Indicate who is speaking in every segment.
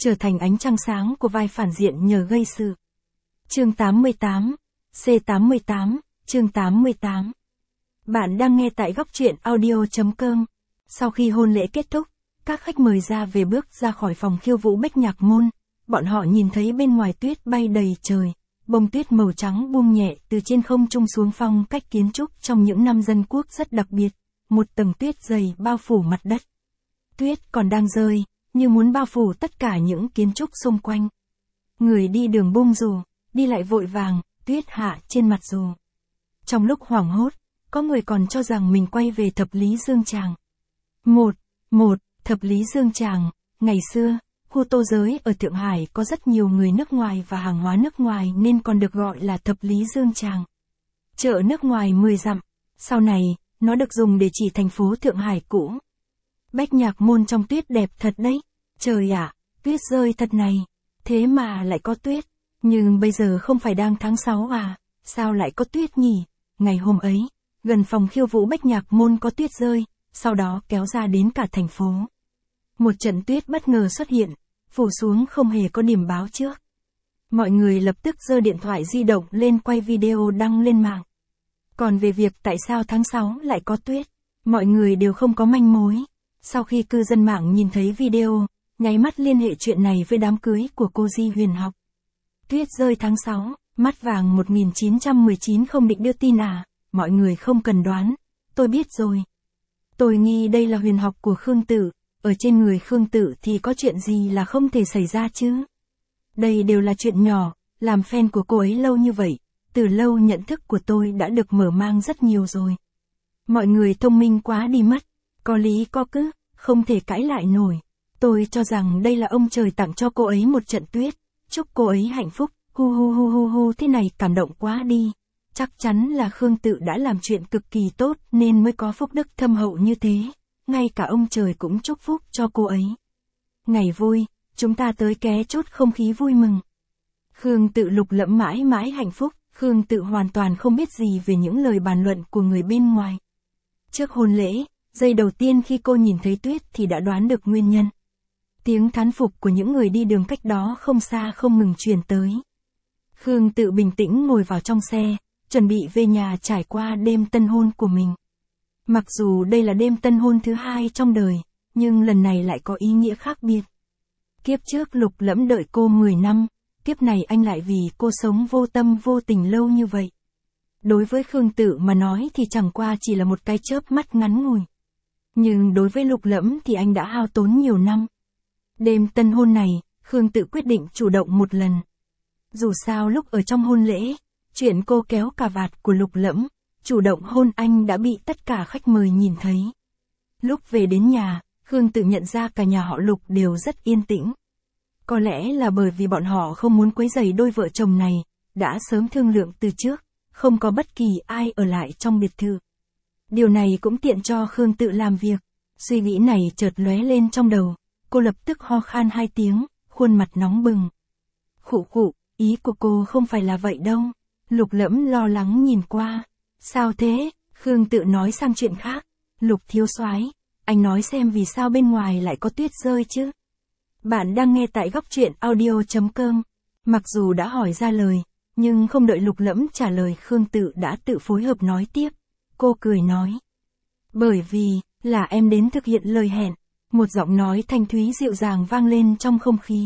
Speaker 1: trở thành ánh trăng sáng của vai phản diện nhờ gây sự. Chương 88, C88, chương 88. Bạn đang nghe tại góc truyện audio.com. Sau khi hôn lễ kết thúc, các khách mời ra về bước ra khỏi phòng khiêu vũ Bách Nhạc Môn, bọn họ nhìn thấy bên ngoài tuyết bay đầy trời, bông tuyết màu trắng buông nhẹ từ trên không trung xuống phong cách kiến trúc trong những năm dân quốc rất đặc biệt, một tầng tuyết dày bao phủ mặt đất. Tuyết còn đang rơi, như muốn bao phủ tất cả những kiến trúc xung quanh. Người đi đường bung dù, đi lại vội vàng, tuyết hạ trên mặt dù. Trong lúc hoảng hốt, có người còn cho rằng mình quay về Thập Lý Dương Tràng. Thập Lý Dương Tràng, ngày xưa, khu tô giới ở Thượng Hải có rất nhiều người nước ngoài và hàng hóa nước ngoài nên còn được gọi là Thập Lý Dương Tràng. Chợ nước ngoài 10 dặm, sau này, nó được dùng để chỉ thành phố Thượng Hải cũ. Bách Nhạc Môn trong tuyết đẹp thật đấy, trời ạ, tuyết rơi thật này, thế mà lại có tuyết, nhưng bây giờ không phải đang tháng 6 à, sao lại có tuyết nhỉ? Ngày hôm ấy, gần phòng khiêu vũ Bách Nhạc Môn có tuyết rơi, sau đó kéo ra đến cả thành phố. Một trận tuyết bất ngờ xuất hiện, phủ xuống không hề có điểm báo trước. Mọi người lập tức giơ điện thoại di động lên quay video đăng lên mạng. Còn về việc tại sao tháng 6 lại có tuyết, mọi người đều không có manh mối. Sau khi cư dân mạng nhìn thấy video, nháy mắt liên hệ chuyện này với đám cưới của cô Di Huyền Học. Tuyết rơi tháng 6, mắt vàng 1919 không định đưa tin à, mọi người không cần đoán, tôi biết rồi. Tôi nghi đây là huyền học của Khương Tự, ở trên người Khương Tự thì có chuyện gì là không thể xảy ra chứ. Đây đều là chuyện nhỏ, làm fan của cô ấy lâu như vậy, từ lâu nhận thức của tôi đã được mở mang rất nhiều rồi. Mọi người thông minh quá đi mất, có lý có cứ, không thể cãi lại nổi. Tôi cho rằng đây là ông trời tặng cho cô ấy một trận tuyết, chúc cô ấy hạnh phúc, hu thế này cảm động quá đi. Chắc chắn là Khương Tự đã làm chuyện cực kỳ tốt nên mới có phúc đức thâm hậu như thế, ngay cả ông trời cũng chúc phúc cho cô ấy. Ngày vui, chúng ta tới ké chốt không khí vui mừng. Khương Tự Lục Lẫm mãi mãi hạnh phúc, Khương Tự hoàn toàn không biết gì về những lời bàn luận của người bên ngoài. Trước hôn lễ, giây đầu tiên khi cô nhìn thấy tuyết thì đã đoán được nguyên nhân. Tiếng thán phục của những người đi đường cách đó không xa không ngừng truyền tới. Khương Tự bình tĩnh ngồi vào trong xe, chuẩn bị về nhà trải qua đêm tân hôn của mình. Mặc dù đây là đêm tân hôn thứ 2 trong đời, nhưng lần này lại có ý nghĩa khác biệt. Kiếp trước Lục Lẫm đợi cô 10 năm, kiếp này anh lại vì cô sống vô tâm vô tình lâu như vậy. Đối với Khương Tự mà nói thì chẳng qua chỉ là một cái chớp mắt ngắn ngủi. Nhưng đối với Lục Lẫm thì anh đã hao tốn nhiều năm. Đêm tân hôn này, Khương Tự quyết định chủ động một lần. Dù sao lúc ở trong hôn lễ, chuyện cô kéo cà vạt của Lục Lẫm, chủ động hôn anh đã bị tất cả khách mời nhìn thấy. Lúc về đến nhà, Khương Tự nhận ra cả nhà họ Lục đều rất yên tĩnh. Có lẽ là bởi vì bọn họ không muốn quấy rầy đôi vợ chồng này, đã sớm thương lượng từ trước, không có bất kỳ ai ở lại trong biệt thự. Điều này cũng tiện cho Khương Tự làm việc. Suy nghĩ này chợt lóe lên trong đầu, cô lập tức ho khan 2 tiếng, khuôn mặt nóng bừng. Khụ, ý của cô không phải là vậy đâu. Lục Lẫm lo lắng nhìn qua. Sao thế? Khương Tự nói sang chuyện khác. Lục thiếu soái, anh nói xem vì sao bên ngoài lại có tuyết rơi chứ. Bạn đang nghe tại góc truyện audio.com. Mặc dù đã hỏi ra lời, nhưng không đợi Lục Lẫm trả lời Khương Tự đã tự phối hợp nói tiếp. Cô cười nói. Bởi vì, là em đến thực hiện lời hẹn. Một giọng nói thanh thúy dịu dàng vang lên trong không khí.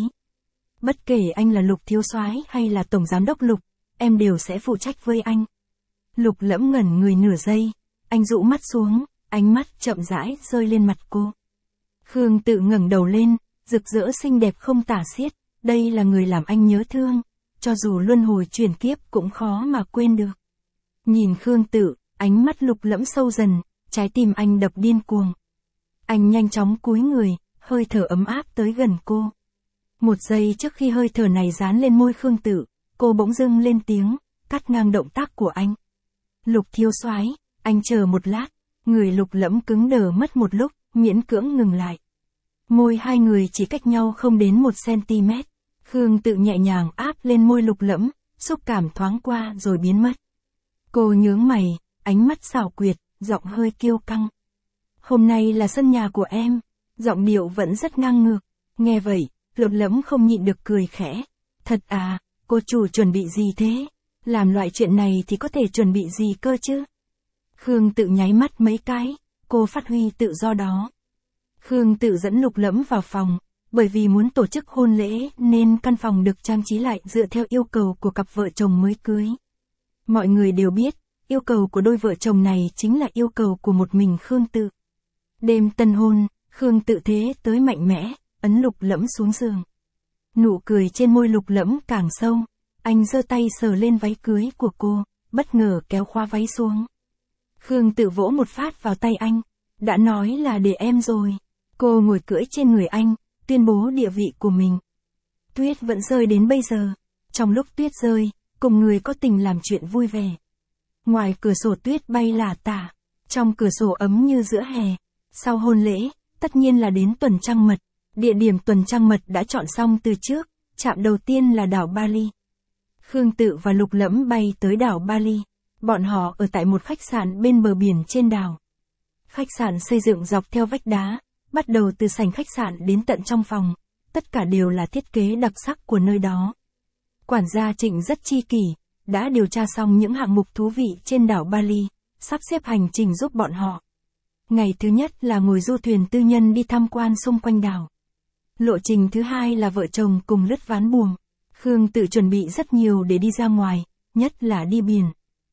Speaker 1: Bất kể anh là Lục thiếu soái hay là tổng giám đốc Lục, em đều sẽ phụ trách với anh. Lục Lẫm ngẩn người nửa giây, anh dụ mắt xuống, ánh mắt chậm rãi rơi lên mặt cô. Khương Tự ngẩng đầu lên, rực rỡ xinh đẹp không tả xiết, đây là người làm anh nhớ thương, cho dù luân hồi chuyển kiếp cũng khó mà quên được. Nhìn Khương Tự, ánh mắt Lục Lẫm sâu dần, trái tim anh đập điên cuồng. Anh nhanh chóng cúi người, hơi thở ấm áp tới gần cô. Một giây trước khi hơi thở này dán lên môi Khương Tự, cô bỗng dưng lên tiếng, cắt ngang động tác của anh. Lục thiếu soái, anh chờ một lát. Người Lục Lẫm cứng đờ mất một lúc, miễn cưỡng ngừng lại. Môi hai người chỉ cách nhau không đến 1 cm. Khương Tự nhẹ nhàng áp lên môi Lục Lẫm, xúc cảm thoáng qua rồi biến mất. Cô nhướng mày, ánh mắt xảo quyệt, giọng hơi kiêu căng. Hôm nay là sân nhà của em. Giọng điệu vẫn rất ngang ngược. Nghe vậy, Lục Lẫm không nhịn được cười khẽ. Thật à, cô chủ chuẩn bị gì thế? Làm loại chuyện này thì có thể chuẩn bị gì cơ chứ? Khương Tự nháy mắt mấy cái, cô phát huy tự do đó. Khương Tự dẫn Lục Lẫm vào phòng, bởi vì muốn tổ chức hôn lễ nên căn phòng được trang trí lại dựa theo yêu cầu của cặp vợ chồng mới cưới. Mọi người đều biết, yêu cầu của đôi vợ chồng này chính là yêu cầu của một mình Khương Tự. Đêm tân hôn, Khương Tự thế tới mạnh mẽ, ấn Lục Lẫm xuống giường. Nụ cười trên môi Lục Lẫm càng sâu, anh giơ tay sờ lên váy cưới của cô, bất ngờ kéo khóa váy xuống. Khương Tự vỗ một phát vào tay anh, đã nói là để em rồi. Cô ngồi cưỡi trên người anh, tuyên bố địa vị của mình. Tuyết vẫn rơi đến bây giờ. Trong lúc tuyết rơi, cùng người có tình làm chuyện vui vẻ. Ngoài cửa sổ tuyết bay lả tả, trong cửa sổ ấm như giữa hè. Sau hôn lễ, tất nhiên là đến tuần trăng mật. Địa điểm tuần trăng mật đã chọn xong từ trước, trạm đầu tiên là đảo Bali. Khương Tự và Lục Lẫm bay tới đảo Bali. Bọn họ ở tại một khách sạn bên bờ biển trên đảo. Khách sạn xây dựng dọc theo vách đá, bắt đầu từ sảnh khách sạn đến tận trong phòng, tất cả đều là thiết kế đặc sắc của nơi đó. Quản gia Trịnh rất chi kỷ, đã điều tra xong những hạng mục thú vị trên đảo Bali, sắp xếp hành trình giúp bọn họ. Ngày thứ nhất là ngồi du thuyền tư nhân đi tham quan xung quanh đảo. Lộ trình thứ hai là vợ chồng cùng lướt ván buồm. Khương Tự chuẩn bị rất nhiều để đi ra ngoài, nhất là đi biển.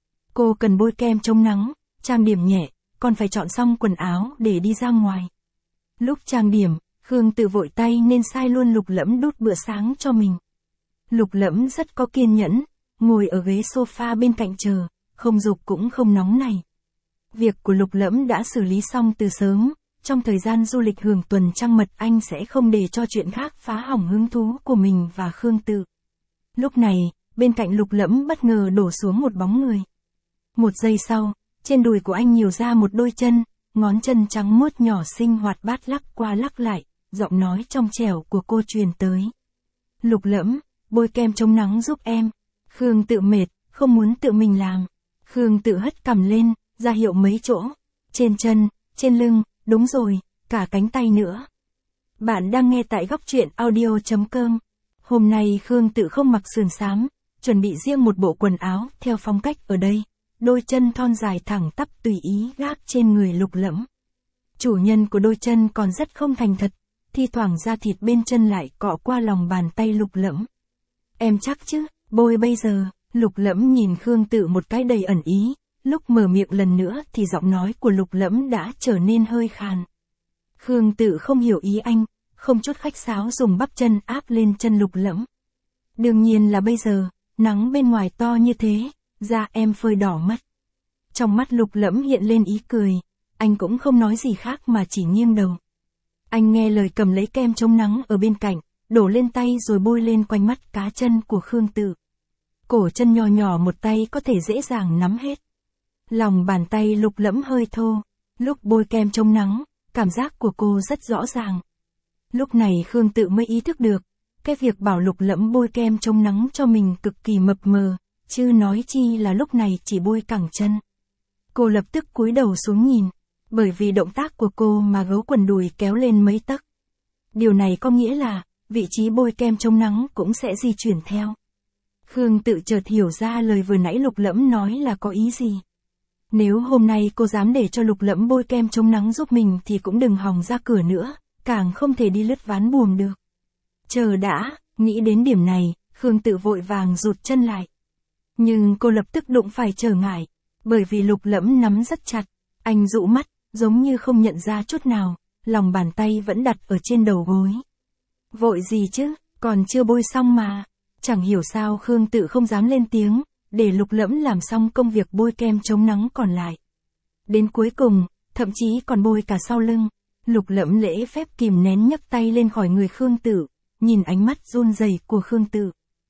Speaker 1: Cô cần bôi kem chống nắng, trang điểm nhẹ, còn phải chọn xong quần áo để đi ra ngoài. Lúc trang điểm, Khương Tự vội tay nên sai luôn Lục Lẫm đút bữa sáng cho mình. Lục Lẫm rất có kiên nhẫn, ngồi ở ghế sofa bên cạnh chờ, không giục cũng không nóng này. Việc của Lục Lẫm đã xử lý xong từ sớm, trong thời gian du lịch hưởng tuần trăng mật anh sẽ không để cho chuyện khác phá hỏng hứng thú của mình và Khương Tự. Lúc này, bên cạnh Lục Lẫm bất ngờ đổ xuống một bóng người. Một giây sau, trên đùi của anh nhiều ra một đôi chân, ngón chân trắng muốt nhỏ xinh hoạt bát lắc qua lắc lại, giọng nói trong trẻo của cô truyền tới. Lục Lẫm, bôi kem chống nắng giúp em. Khương Tự mệt, không muốn tự mình làm. Khương Tự hất cằm lên, ra hiệu mấy chỗ. Trên chân, trên lưng, đúng rồi, cả cánh tay nữa. Bạn đang nghe tại Góc Truyện Audio.com. Hôm nay Khương Tự không mặc sườn xám, chuẩn bị riêng một bộ quần áo theo phong cách ở đây. Đôi chân thon dài thẳng tắp tùy ý gác trên người Lục Lẫm. Chủ nhân của đôi chân còn rất không thành thật, thi thoảng da thịt bên chân lại cọ qua lòng bàn tay Lục Lẫm. Em chắc chứ, bôi bây giờ. Lục Lẫm nhìn Khương Tự một cái đầy ẩn ý, lúc mở miệng lần nữa thì giọng nói của Lục Lẫm đã trở nên hơi khàn. Khương Tự không hiểu ý anh, không chút khách sáo dùng bắp chân áp lên chân Lục Lẫm. Đương nhiên là bây giờ, nắng bên ngoài to như thế, da em phơi đỏ mất. Trong mắt Lục Lẫm hiện lên ý cười, anh cũng không nói gì khác mà chỉ nghiêng đầu. Anh nghe lời cầm lấy kem chống nắng ở bên cạnh, đổ lên tay rồi bôi lên quanh mắt cá chân của Khương Tự. Cổ chân nhỏ nhỏ một tay có thể dễ dàng nắm hết. Lòng bàn tay Lục Lẫm hơi thô, lúc bôi kem chống nắng, cảm giác của cô rất rõ ràng. Lúc này Khương Tự mới ý thức được, cái việc bảo Lục Lẫm bôi kem chống nắng cho mình cực kỳ mập mờ, chứ nói chi là lúc này chỉ bôi cẳng chân. Cô lập tức cúi đầu xuống nhìn, bởi vì động tác của cô mà gấu quần đùi kéo lên mấy tấc. Điều này có nghĩa là, vị trí bôi kem chống nắng cũng sẽ di chuyển theo. Khương Tự chợt hiểu ra lời vừa nãy Lục Lẫm nói là có ý gì. Nếu hôm nay cô dám để cho Lục Lẫm bôi kem chống nắng giúp mình thì cũng đừng hòng ra cửa nữa, càng không thể đi lướt ván buồm được. Chờ đã, nghĩ đến điểm này, Khương Tự vội vàng rụt chân lại. Nhưng cô lập tức đụng phải trở ngại, bởi vì Lục Lẫm nắm rất chặt, anh dụ mắt, giống như không nhận ra chút nào, lòng bàn tay vẫn đặt ở trên đầu gối. Vội gì chứ, còn chưa bôi xong mà. Chẳng hiểu sao Khương Tự không dám lên tiếng, để Lục Lẫm làm xong công việc bôi kem chống nắng còn lại. Đến cuối cùng, thậm chí còn bôi cả sau lưng, Lục Lẫm lễ phép kìm nén nhấc tay lên khỏi người Khương Tự, nhìn ánh mắt run rẩy của Khương Tự.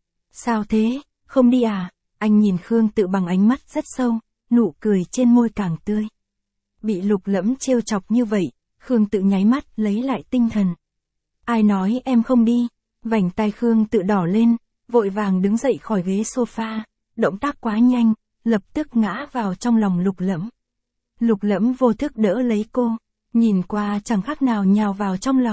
Speaker 1: Sao thế, không đi à? Anh nhìn Khương Tự bằng ánh mắt rất sâu, nụ cười trên môi càng tươi. Bị Lục Lẫm trêu chọc như vậy, Khương Tự nháy mắt lấy lại tinh thần. Ai nói em không đi? Vành tai Khương Tự đỏ lên, vội vàng đứng dậy khỏi ghế sofa, động tác quá nhanh, lập tức ngã vào trong lòng Lục Lẫm. Lục Lẫm vô thức đỡ lấy cô, nhìn qua chẳng khác nào nhào vào trong lòng.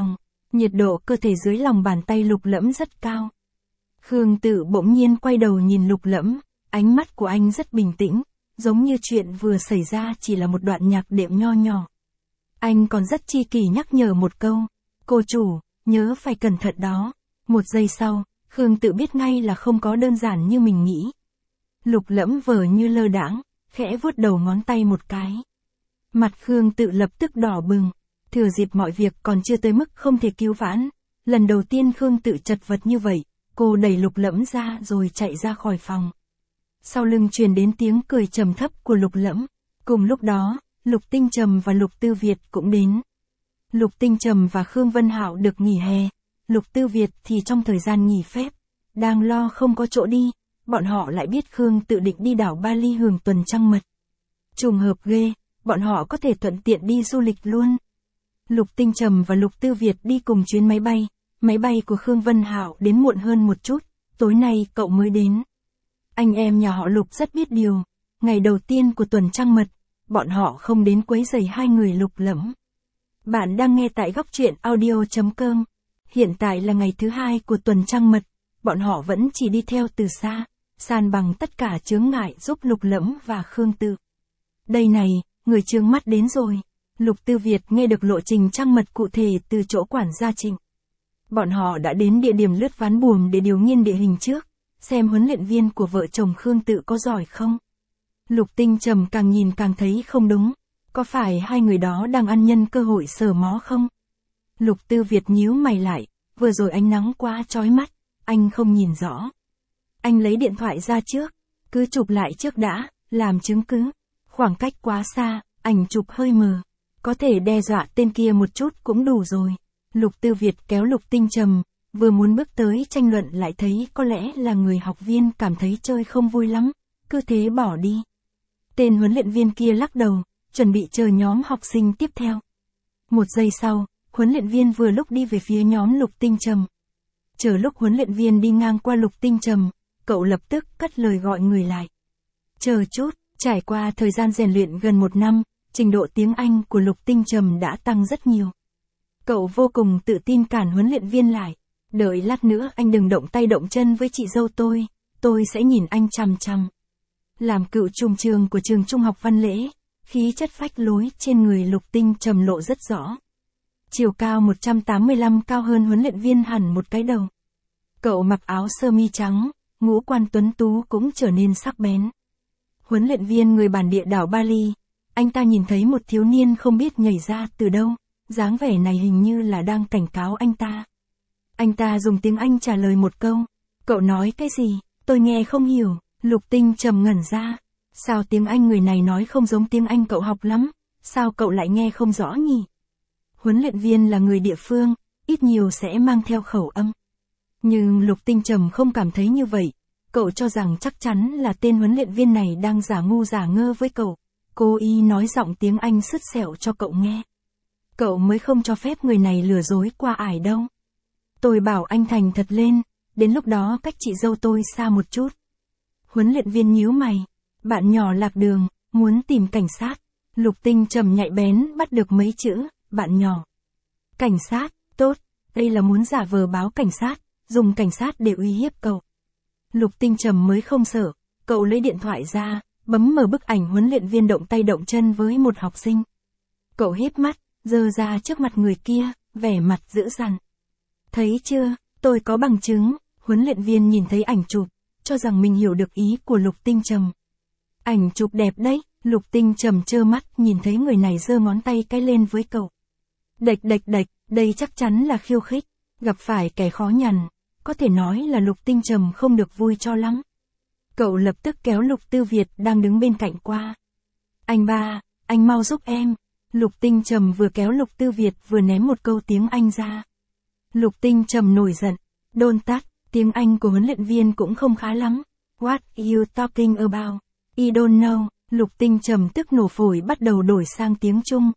Speaker 1: Nhiệt độ cơ thể dưới lòng bàn tay Lục Lẫm rất cao. Khương Tự bỗng nhiên quay đầu nhìn Lục Lẫm, ánh mắt của anh rất bình tĩnh, giống như chuyện vừa xảy ra chỉ là một đoạn nhạc đệm nho nhỏ. Anh còn rất chi kỷ nhắc nhở một câu, cô chủ, nhớ phải cẩn thận đó. Một giây sau, Khương Tự biết ngay là không có đơn giản như mình nghĩ. Lục Lẫm vờ như lơ đãng, khẽ vuốt đầu ngón tay một cái. Mặt Khương Tự lập tức đỏ bừng, thừa dịp mọi việc còn chưa tới mức không thể cứu vãn. Lần đầu tiên Khương Tự chật vật như vậy, cô đẩy Lục Lẫm ra rồi chạy ra khỏi phòng. Sau lưng truyền đến tiếng cười trầm thấp của Lục Lẫm. Cùng lúc đó, Lục Tinh Trầm và Lục Tư Việt cũng đến. Lục Tinh Trầm và Khương Vân Hạo được nghỉ hè, Lục Tư Việt thì trong thời gian nghỉ phép, đang lo không có chỗ đi, bọn họ lại biết Khương Tự định đi đảo Bali hưởng tuần trăng mật. Trùng hợp ghê, bọn họ có thể thuận tiện đi du lịch luôn. Lục Tinh Trầm và Lục Tư Việt đi cùng chuyến máy bay của Khương Vân Hạo đến muộn hơn một chút, tối nay cậu mới đến. Anh em nhà họ Lục rất biết điều, ngày đầu tiên của tuần trăng mật, bọn họ không đến quấy rầy hai người Lục Lẫm. Bạn đang nghe tại góc truyện audio.com. Hiện tại là ngày thứ 2 của tuần trăng mật, bọn họ vẫn chỉ đi theo từ xa, san bằng tất cả chướng ngại giúp Lục Lẫm và Khương Tự. Đây này, người chướng mắt đến rồi. Lục Tư Việt nghe được lộ trình trăng mật cụ thể từ chỗ quản gia Trịnh. Bọn họ đã đến địa điểm lướt ván buồm để điều nghiên địa hình trước, xem huấn luyện viên của vợ chồng Khương Tự có giỏi không. Lục Tinh Trầm càng nhìn càng thấy không đúng, có phải hai người đó đang ăn nhân cơ hội sờ mó không? Lục Tư Việt nhíu mày lại, vừa rồi ánh nắng quá chói mắt, anh không nhìn rõ. Anh lấy điện thoại ra trước, cứ chụp lại trước đã, làm chứng cứ. Khoảng cách quá xa, ảnh chụp hơi mờ, có thể đe dọa tên kia một chút cũng đủ rồi. Lục Tư Việt kéo Lục Tinh Trầm, vừa muốn bước tới tranh luận lại thấy có lẽ là người học viên cảm thấy chơi không vui lắm, cứ thế bỏ đi. Tên huấn luyện viên kia lắc đầu, chuẩn bị chờ nhóm học sinh tiếp theo. Một giây sau, huấn luyện viên vừa lúc đi về phía nhóm Lục Tinh Trầm. Chờ lúc huấn luyện viên đi ngang qua Lục Tinh Trầm, cậu lập tức cất lời gọi người lại. Chờ chút, trải qua thời gian rèn luyện gần 1 năm, trình độ tiếng Anh của Lục Tinh Trầm đã tăng rất nhiều. Cậu vô cùng tự tin cản huấn luyện viên lại. Đợi lát nữa anh đừng động tay động chân với chị dâu tôi sẽ nhìn anh chằm chằm. Làm cựu trùng trường của trường trung học Văn Lễ, khí chất phách lối trên người Lục Tinh Trầm lộ rất rõ. Chiều cao 185 cao hơn huấn luyện viên hẳn một cái đầu. Cậu mặc áo sơ mi trắng, ngũ quan tuấn tú cũng trở nên sắc bén. Huấn luyện viên người bản địa đảo Bali, anh ta nhìn thấy một thiếu niên không biết nhảy ra từ đâu, dáng vẻ này hình như là đang cảnh cáo anh ta. Anh ta dùng tiếng Anh trả lời một câu. Cậu nói cái gì, tôi nghe không hiểu. Lục Tinh Trầm ngẩn ra. Sao tiếng Anh người này nói không giống tiếng Anh cậu học lắm, sao cậu lại nghe không rõ nhỉ? Huấn luyện viên là người địa phương, ít nhiều sẽ mang theo khẩu âm. Nhưng Lục Tinh Trầm không cảm thấy như vậy, cậu cho rằng chắc chắn là tên huấn luyện viên này đang giả ngu giả ngơ với cậu, cố ý nói giọng tiếng Anh sứt sẹo cho cậu nghe. Cậu mới không cho phép người này lừa dối qua ải đâu. Tôi bảo anh thành thật lên, đến lúc đó cách chị dâu tôi xa một chút. Huấn luyện viên nhíu mày, bạn nhỏ lạc đường, muốn tìm cảnh sát. Lục Tinh Trầm nhạy bén bắt được mấy chữ, bạn nhỏ. Cảnh sát, tốt, đây là muốn giả vờ báo cảnh sát, dùng cảnh sát để uy hiếp cậu. Lục Tinh Trầm mới không sợ, cậu lấy điện thoại ra, bấm mở bức ảnh huấn luyện viên động tay động chân với một học sinh. Cậu híp mắt, giơ ra trước mặt người kia, vẻ mặt dữ dằn. Thấy chưa, tôi có bằng chứng. Huấn luyện viên nhìn thấy ảnh chụp, cho rằng mình hiểu được ý của Lục Tinh Trầm. Ảnh chụp đẹp đấy. Lục Tinh Trầm trơ mắt nhìn thấy người này giơ ngón tay cái lên với cậu. Đạch, đây chắc chắn là khiêu khích, gặp phải kẻ khó nhằn, có thể nói là Lục Tinh Trầm không được vui cho lắm. Cậu lập tức kéo Lục Tư Việt đang đứng bên cạnh qua. Anh ba, anh mau giúp em. Lục Tinh Trầm vừa kéo Lục Tư Việt vừa ném một câu tiếng Anh ra. Lục Tinh Trầm nổi giận, đôn tát, tiếng Anh của huấn luyện viên cũng không khá lắm. What you talking about? I don't know. Lục Tinh Trầm tức nổ phổi bắt đầu đổi sang tiếng Trung.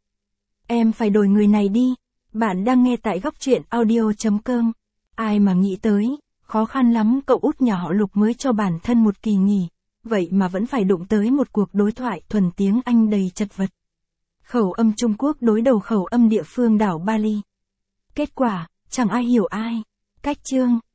Speaker 1: Em phải đổi người này đi. Bạn đang nghe tại góc truyện audio.com. Ai mà nghĩ tới, khó khăn lắm cậu út nhà họ Lục mới cho bản thân một kỳ nghỉ, vậy mà vẫn phải đụng tới một cuộc đối thoại thuần tiếng Anh đầy chật vật. Khẩu âm Trung Quốc đối đầu khẩu âm địa phương đảo Bali. Kết quả, Chẳng ai hiểu ai. Cách chương